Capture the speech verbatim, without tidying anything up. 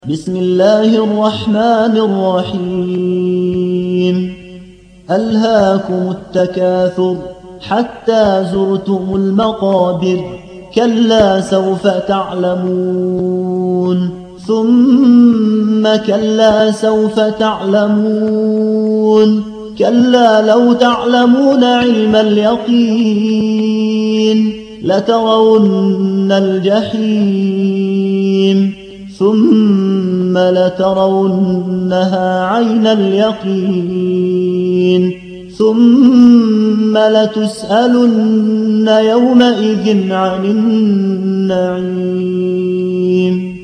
بسم الله الرحمن الرحيم ألهاكم التكاثر حتى زرتم المقابر كلا سوف تعلمون ثم كلا سوف تعلمون كلا لو تعلمون علم اليقين لترون الجحيم ثم لترونها عين اليقين ثم لتسألن يومئذ عن النعيم.